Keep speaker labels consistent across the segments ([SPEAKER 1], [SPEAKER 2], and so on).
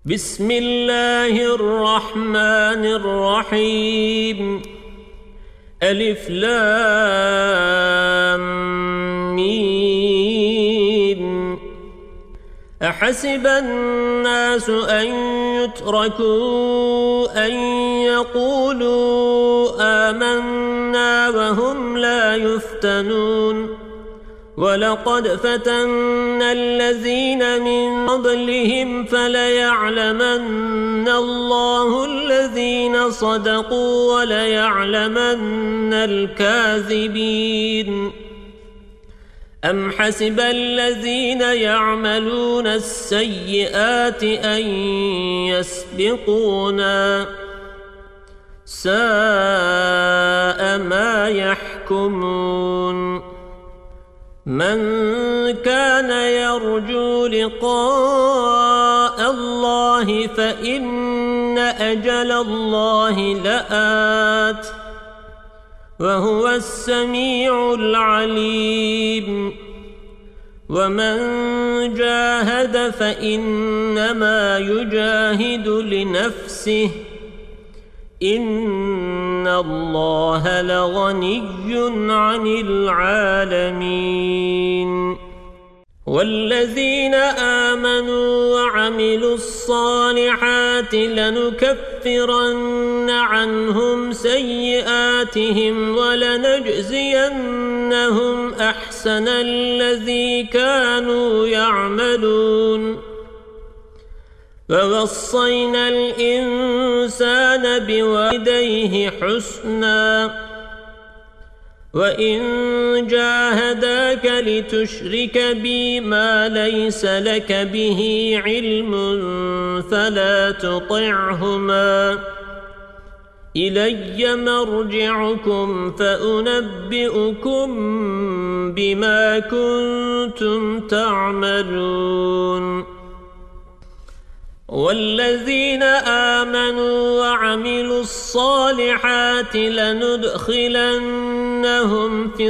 [SPEAKER 1] بسم الله الرحمن الرحيم ألف لام ميم أحسب الناس أن يتركوا أن يقولوا آمنا وهم لا يفتنون ولقد فتنا الذين من قبلهم فليعلمن الله الذين صدقوا وليعلمن الكاذبين أم حسب الذين يعملون السيئات أن يسبقونا ساء ما يحكمون من كان يرجو لقاء الله فإن أجل الله لآت وهو السميع العليم ومن جاهد فإنما يجاهد لنفسه إن الله لغني عن العالمين والذين آمنوا وعملوا الصالحات لنكفرن عنهم سيئاتهم ولنجزينهم أحسن الذي كانوا يعملون ووصينا الإنسان بوالديه حسنا وإن جاهداك لتشرك بي ما ليس لك به علم فلا تطعهما إلي مرجعكم فأنبئكم بما كنتم تعملون والذين آمنوا وعملوا الصالحات لندخلنهم في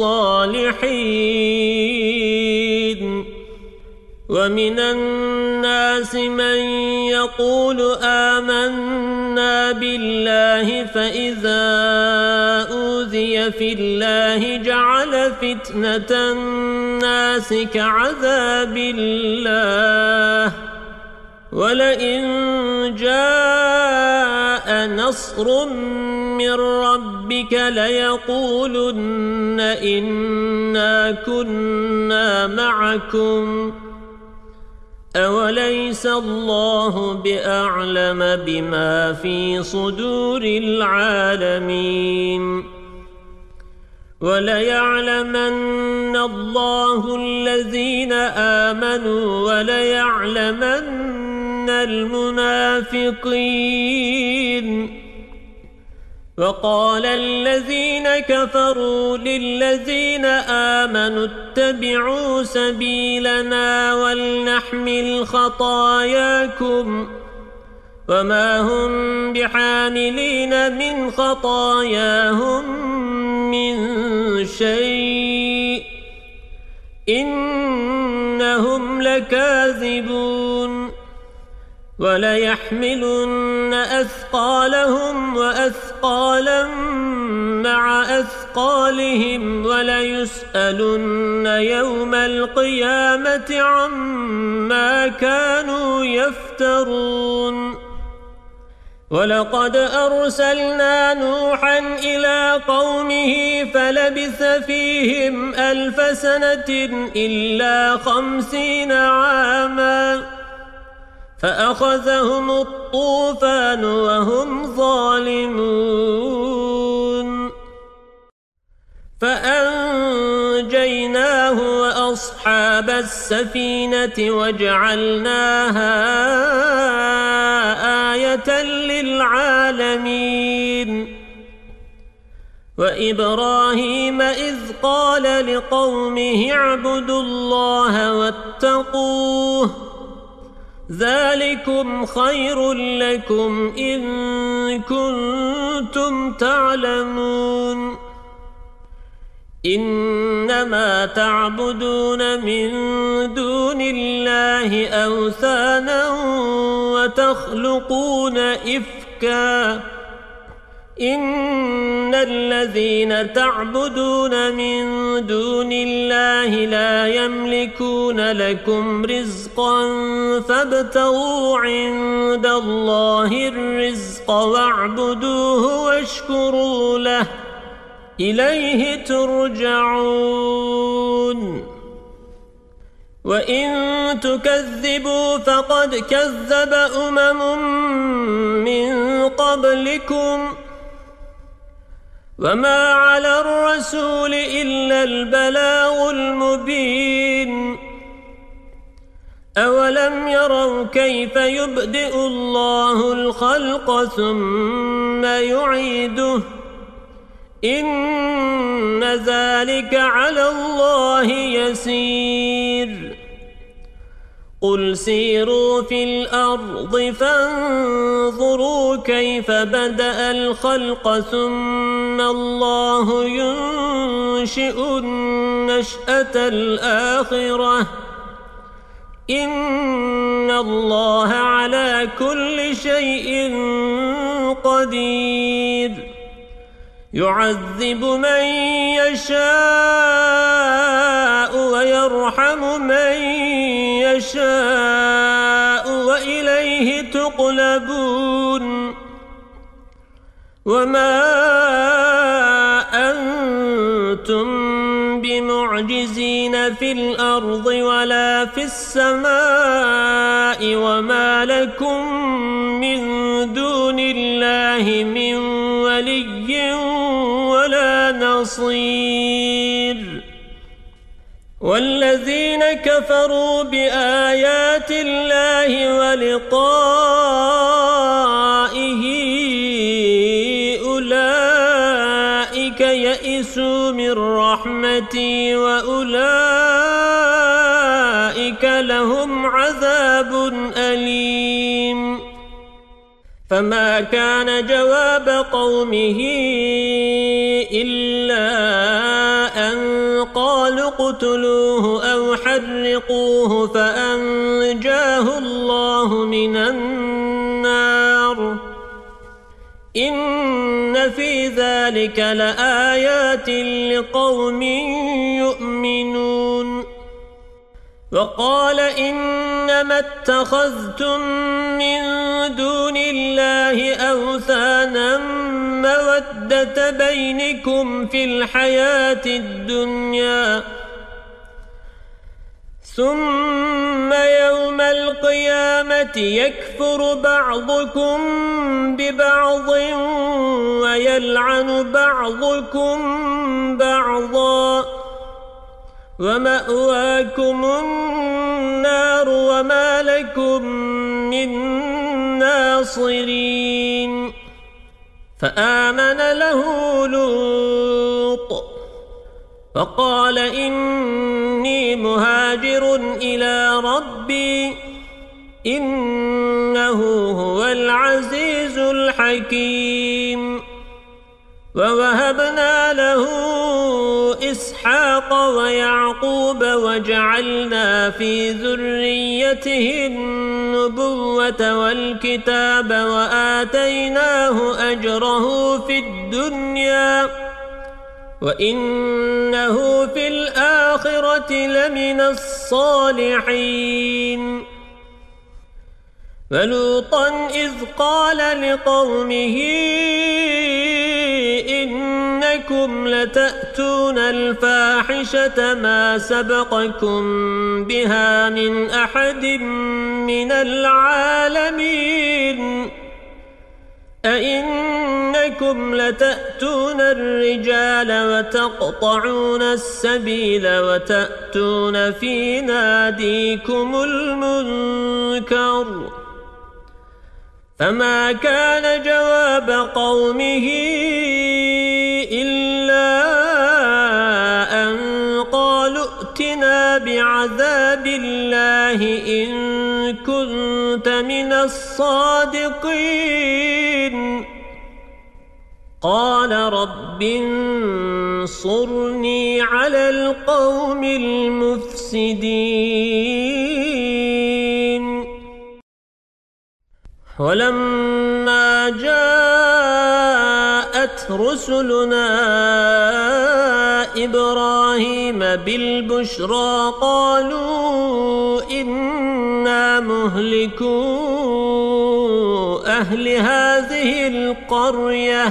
[SPEAKER 1] الصالحين ومن الناس من يقول آمنا بالله فإذا أوذي في الله جعل فتنة الناس كعذاب الله ولئن جاء نصر من ربك ليقولن إنا كنا معكم أوليس الله بأعلم بما في صدور العالمين وليعلمن الله الذين آمنوا وليعلمن المنافقين وقال الذين كفروا للذين آمنوا اتبعوا سبيلنا ولنحمل خطاياكم وما هم بحاملين من خطاياهم من شيء إنهم لكاذبون وليحملن أثقالهم وأثقالا مع أثقالهم وليسألن يوم القيامة عما كانوا يفترون ولقد أرسلنا نوحا إلى قومه فلبث فيهم 1000 سنة إلا 50 عاما فأخذهم الطوفان وهم ظالمون فأنجيناه وأصحاب السفينة وجعلناها آية للعالمين وإبراهيم إذ قال لقومه اعبدوا الله واتقوه ذلكم خير لكم إن كنتم تعلمون إنما تعبدون من دون الله أوثانا وتخلقون إفكا إن الذين تعبدون من دون الله لا يملكون لكم رزقا فابتغوا عند الله الرزق واعبدوه واشكروا له إليه ترجعون وإن تكذبوا فقد كذب من قبلكم وما على الرسول إلا البلاغ المبين أولم يروا كيف يبدئ الله الخلق ثم يعيده إن ذلك على الله يسير قل سيروا في الأرض فانظروا كيف بدأ الخلق ثم الله ينشئ النشأة الآخرة إن الله على كل شيء قدير يعذب من يشاء ويرحم من يشاء وإليه تقلبون وما أنتم بمعجزين في الأرض ولا في السماء وما لكم من دون الله من ولي ولا نصير والذين كفروا بآيات الله ولقائه أولئك يئسوا من رحمتي وأولئك لهم عذاب أليم فما كان جواب قومه إلا أن قالوا اقتلوه أو حرقوه فأنجاه الله من النار إن في ذلك لآيات لقوم يؤمنون وقال إنما اتخذتم من دون الله أوثانا مودة بينكم في الحياة الدنيا ثم يوم القيامة يكفر بعضكم ببعض ويلعن بعضكم بعضا ومأواكم النار وما لكم من ناصرين فآمن له لوط فقال إني مهاجر إلى ربي إنه هو العزيز الحكيم ووهبنا له إسحاق ويعقوب وجعلنا في ذريته النبوة والكتاب وآتيناه أجره في الدنيا وإنه في الآخرة لمن الصالحين ولوطا إذ قال لقومه إنكم لتأتون الفاحشة ما سبقكم بها من أحد من العالمين أئنكم لتأتون الرجال وتقطعون السبيل وتأتون في ناديكم المنكر فما كان جواب قومه إلا أن قالوا ائتنا بعذاب الله إن كنت من الصادقين قال رب انصرني على القوم المفسدين ولما جاءت رسلنا إبراهيم بالبشرى قالوا إنا مهلكو أهل هذه القرية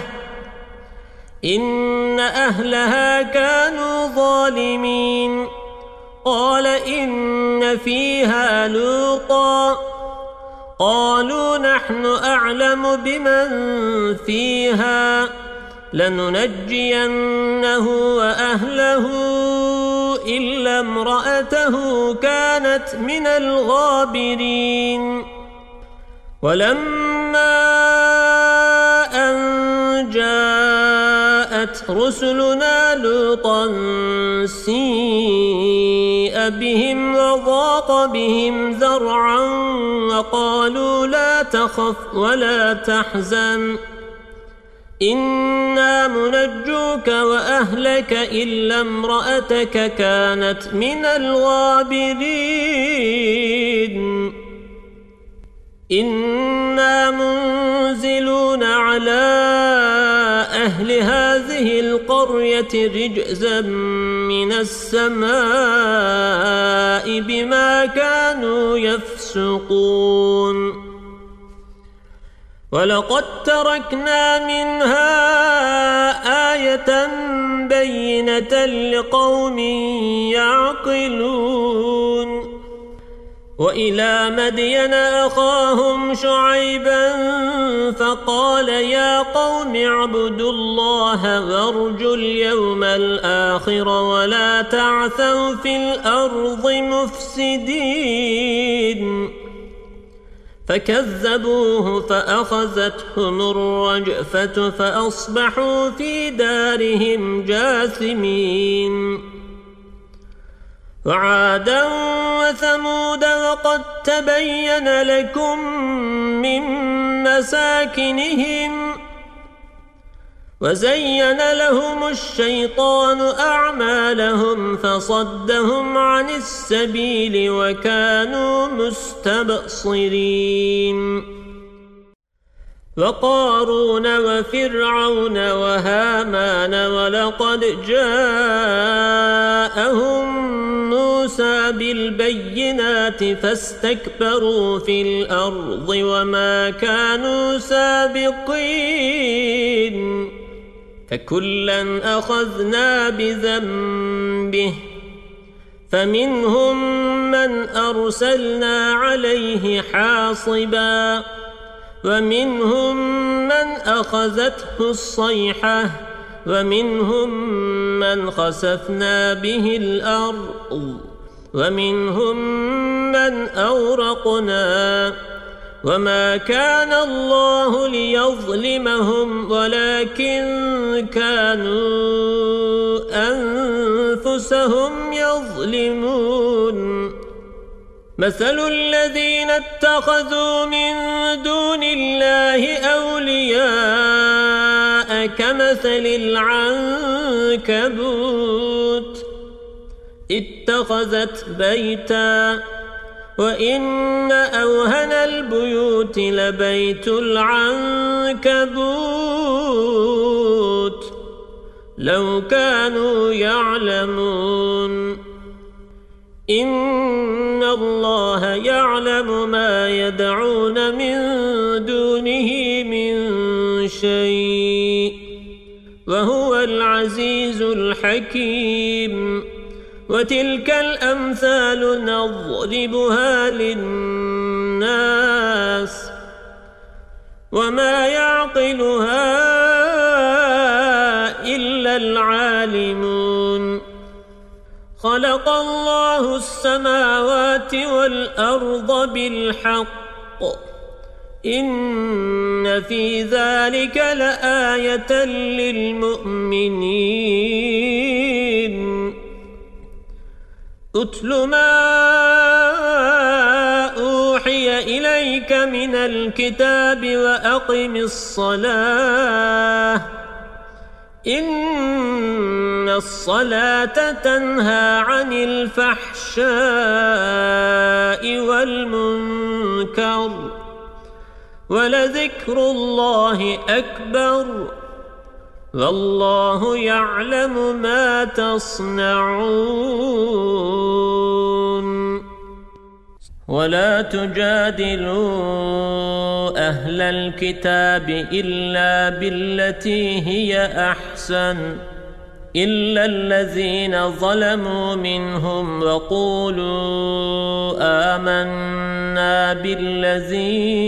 [SPEAKER 1] إن أهلها كانوا ظالمين قال إن فيها لوطا قالوا نحن أعلم بمن فيها لننجينه وأهله إلا امرأته كانت من الغابرين ولما أن جاءت رسلنا لوطا سيء بهم وضاق بهم ذرعا وقالوا لا تخف ولا تحزن إنا منجوك وأهلك إلا امرأتك كانت من الغابرين إنا منزلون على أهل هذه القرية رجزا من السماء بما كانوا يفسقون ولقد تركنا منها آية بينة لقوم يعقلون وإلى مدين أخاهم شعيبا فقال يا قوم اعبدوا الله وارجوا اليوم الآخر ولا تعثوا في الأرض مفسدين فكذبوه فأخذتهم الرجفة فأصبحوا في دارهم جاثمين وعادا وثمود وقد تبين لكم من مساكنهم وزين لهم الشيطان أعمالهم فصدهم عن السبيل وكانوا مستبصرين وقارون وفرعون وهامان ولقد جاءهم موسى بالبينات فاستكبروا في الأرض وما كانوا سابقين فكلا أخذنا بذنبه فمنهم من أرسلنا عليه حاصبا ومنهم من أخذته الصيحة ومنهم من خسفنا به الأرض ومنهم من أورقنا وما كان الله ليظلمهم ولكن كانوا أنفسهم يظلمون مثل الذين اتخذوا من دون الله أولياء كمثل العنكبوت اتخذت بيتا وإن أوهن البيوت لبيت العنكبوت لو كانوا يعلمون إن الله يعلم ما يدعون من دونه من شيء وهو العزيز الحكيم وتلك الأمثال نضربها للناس وما يعقلها إلا العالمون خلق الله السماوات والأرض بالحق إن في ذلك لآية للمؤمنين أتل ما أوحي إليك من الكتاب وأقم الصلاة إن الصلاة تنهى عن الفحشاء والمنكر ولذكر الله أكبر والله يعلم ما تصنعون ولا تجادلوا أهل الكتاب إلا بالتي هي أحسن إلا الذين ظلموا منهم وقولوا آمنا بالذي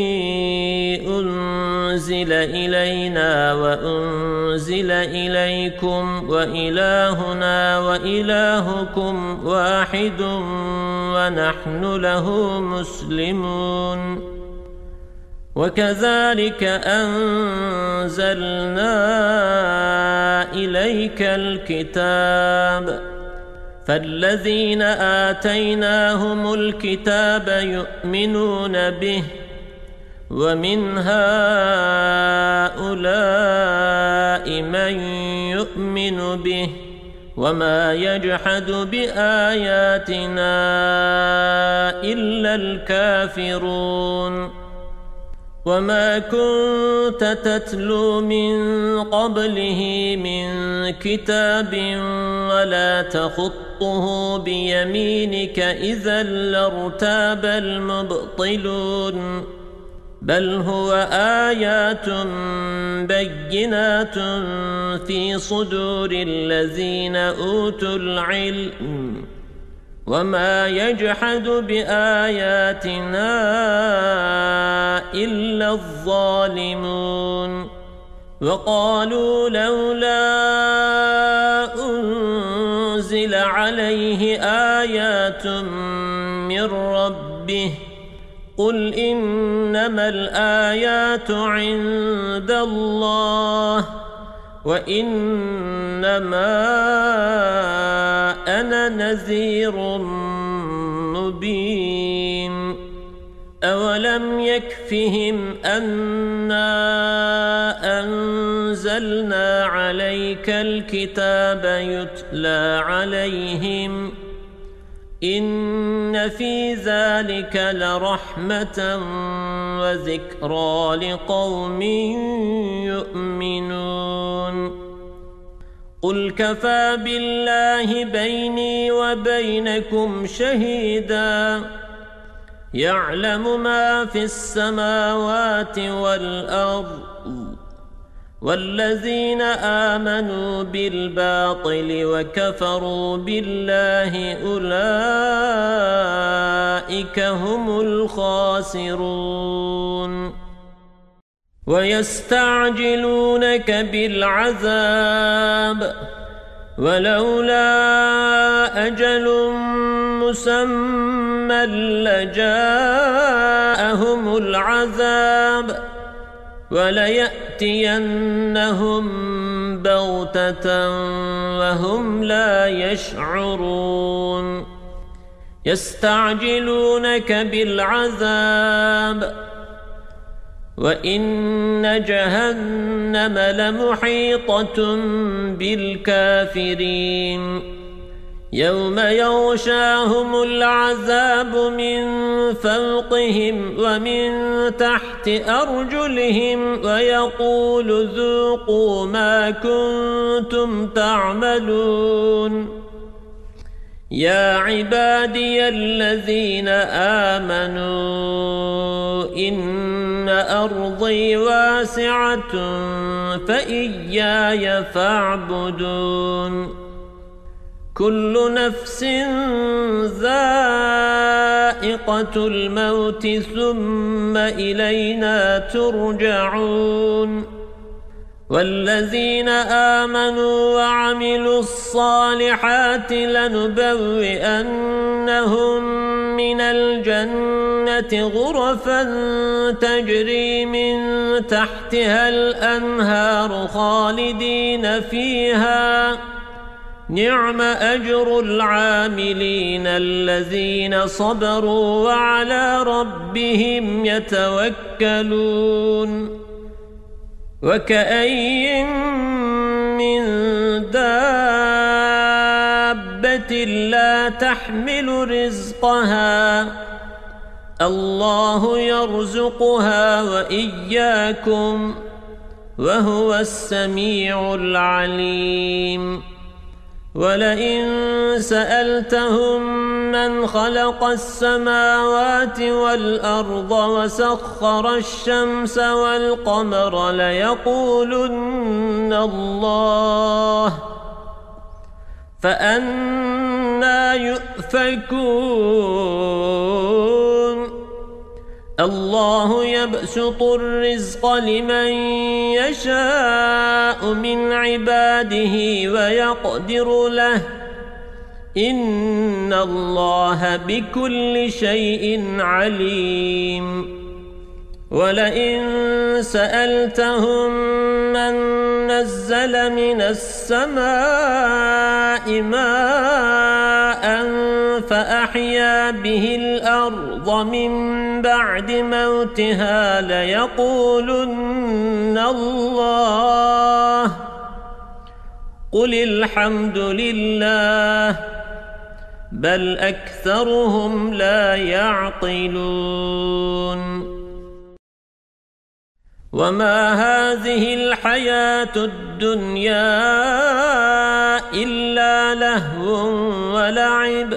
[SPEAKER 1] أنزل إلينا وأنزل إليكم وإلهنا وإلهكم واحد ونحن له مسلمون وكذلك أنزلنا إليك الكتاب فالذين آتيناهم الكتاب يؤمنون به ومن هؤلاء من يؤمن به وما يجحد بآياتنا إلا الكافرون وما كنت تتلو من قبله من كتاب ولا تخطه بيمينك إذا لارتاب المبطلون بل هو آيات بينات في صدور الذين أوتوا العلم وما يجحد بآياتنا إلا الظالمون وقالوا لولا أنزل عليه آيات من ربه قل إنما الآيات عند الله وإنما أنا نذير مبين أولم يكفهم أنا أنزلنا عليك الكتاب يتلى عليهم إن في ذلك لرحمة وذكرى لقوم يؤمنون قل كفى بالله بيني وبينكم شهيدا يعلم ما في السماوات والأرض والذين آمنوا بالباطل وكفروا بالله أولئك هم الخاسرون ويستعجلونك بالعذاب ولولا أجل مسمى لجاءهم العذاب وليأتينهم بغتة وهم لا يشعرون يستعجلونك بالعذاب وإن جهنم لمحيطة بالكافرين يوم يغشاهم العذاب من فوقهم ومن تحت أرجلهم ويقول ذوقوا ما كنتم تعملون يا عبادي الذين آمنوا إن أرضي واسعة فإياي فاعبدون كل نفس ذائقة الموت ثم إلينا ترجعون والذين آمنوا وعملوا الصالحات لنبوئنهم من الجنة غرفا تجري من تحتها الأنهار خالدين فيها نعم أجر العاملين الذين صبروا وعلى ربهم يتوكلون وكأين من دابة لا تحمل رزقها الله يرزقها وإياكم وهو السميع العليم ولئن سألتهم من خلق السماوات والأرض وسخر الشمس والقمر ليقولن الله فأنى يؤفكون الله يبسط الرزق لمن يشاء من عباده ويقدر له إن الله بكل شيء عليم ولئن سألتهم من نزل من السماء ماء فأحيا به الأرض من بعد موتها ليقولن الله قل الحمد لله بل أكثرهم لا يعقلون وما هذه الحياة الدنيا إلا لهو ولعب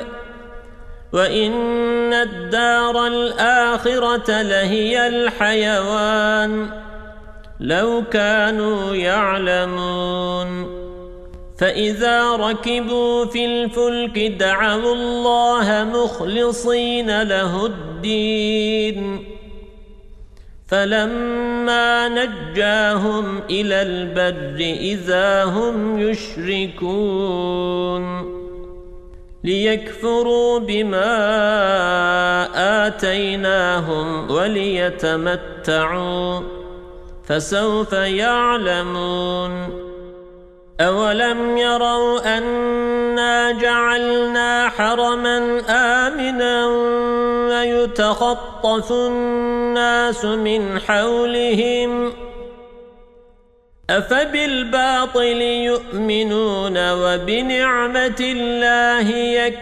[SPEAKER 1] وإن الدار الآخرة لهي الحيوان لو كانوا يعلمون فإذا ركبوا في الفلك دعوا الله مخلصين له الدين فلما نجاهم إلى البر إذا هم يشركون ليكفروا بما آتيناهم وليتمتعوا فسوف يعلمون أولم يروا أنا جعلنا حرما آمنا ويتخطف الناس من حولهم أفبالباطل يؤمنون وبنعمة الله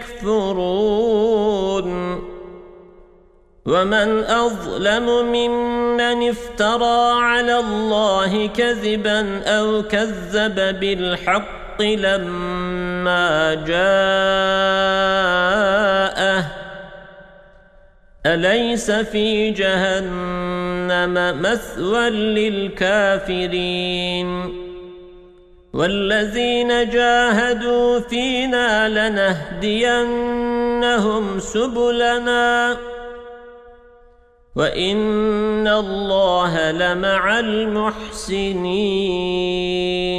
[SPEAKER 1] يكفرون ومن أظلم ممن افترى على الله كذبا أو كذب بالحق لما جاءه أليس في جهنم مثوى للكافرين والذين جاهدوا فينا لنهدينهم سبلنا وإن الله لمع المحسنين